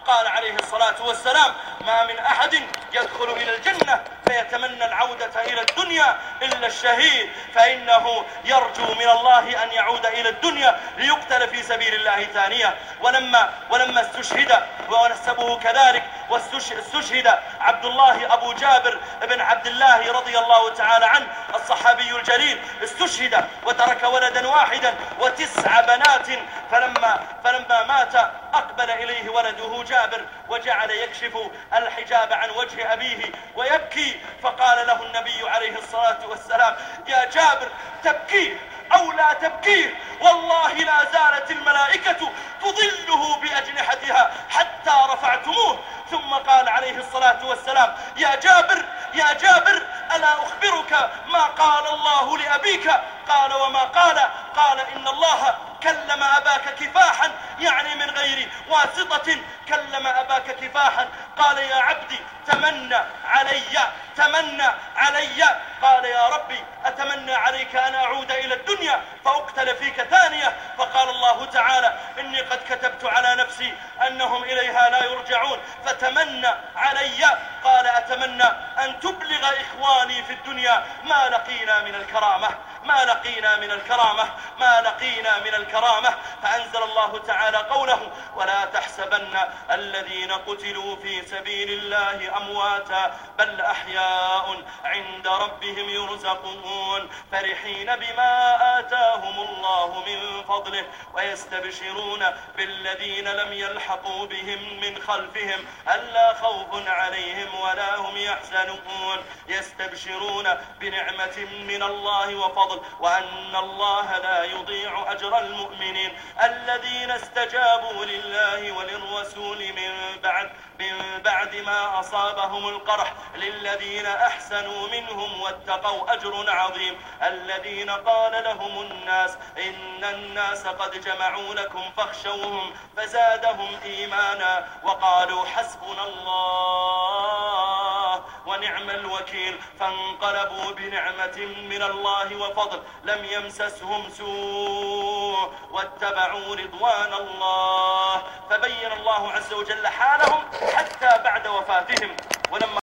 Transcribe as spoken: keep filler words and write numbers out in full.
قال عليه الصلاة والسلام: ما من أحد يدخل إلى الجنة فيتمنى العودة إلى الدنيا إلا الشهيد، فإنه يرجو من الله أن يعود إلى الدنيا ليقتل في سبيل الله ثانية. ولما, ولما استشهد ونسبه كذلك واستشهد عبد الله أبو جابر بن عبد الله رضي الله تعالى عنه الصحابي الجليل، استشهد وترك ولدا واحدا وتسع بنات، فلما, فلما مات أقبل إليه ولده جابر وجعل يكشف الحجاب عن وجه أبيه ويبكي، فقال له النبي عليه الصلاة والسلام: يا جابر، تبكيه أو لا تبكيه، والله لا زالت الملائكة تظله بأجنحتها حتى رفعتموه. ثم قال عليه الصلاة والسلام: يا جابر يا جابر ألا أخبرك ما قال الله لأبيك؟ قال: وما قال؟ قال: إن الله كلم أباك كفاحا، يعني من غير واسطة، كلم أباك كفاحا. قال: يا عبدي تمنى علي تمنى علي. قال: يا ربي أتمنى عليك أن أعود إلى الدنيا فأقتل فيك ثانية. فقال الله تعالى: إني قد كتبت على نفسي أنهم إليها لا يرجعون فتمنى علي. قال: أتمنى أن تبلغ إخواني في الدنيا ما لقينا من الكرامة ما لقينا من الكرامة ما لقينا من الكرامة. فأنزل الله تعالى قوله: ولا تحسبن الذين قتلوا في سبيل الله أمواتا بل أحياء عند ربهم يرزقون فرحين بما آتاهم الله من فضله ويستبشرون بالذين لم يلحقوا بهم من خلفهم ألا خوف عليهم ولا هم يحزنون يستبشرون بنعمة من الله وفضل وأن الله لا يضيع أجر المؤمنين الذين استجابوا لله وللرسول من بعد من بعد ما أصابهم القرح للذين أحسنوا منهم واتقوا أجر عظيم. الذين قال لهم الناس إن الناس قد جمعوا لكم فاخشوهم فزادهم إيمانا وقالوا حسبنا الله ونعم الوكيل. فانقلبوا بنعمة من الله وفضل لم يمسسهم سوء واتبعوا رضوان الله. فبين الله عز وجل حالهم حتى بعد وفاتهم. ولما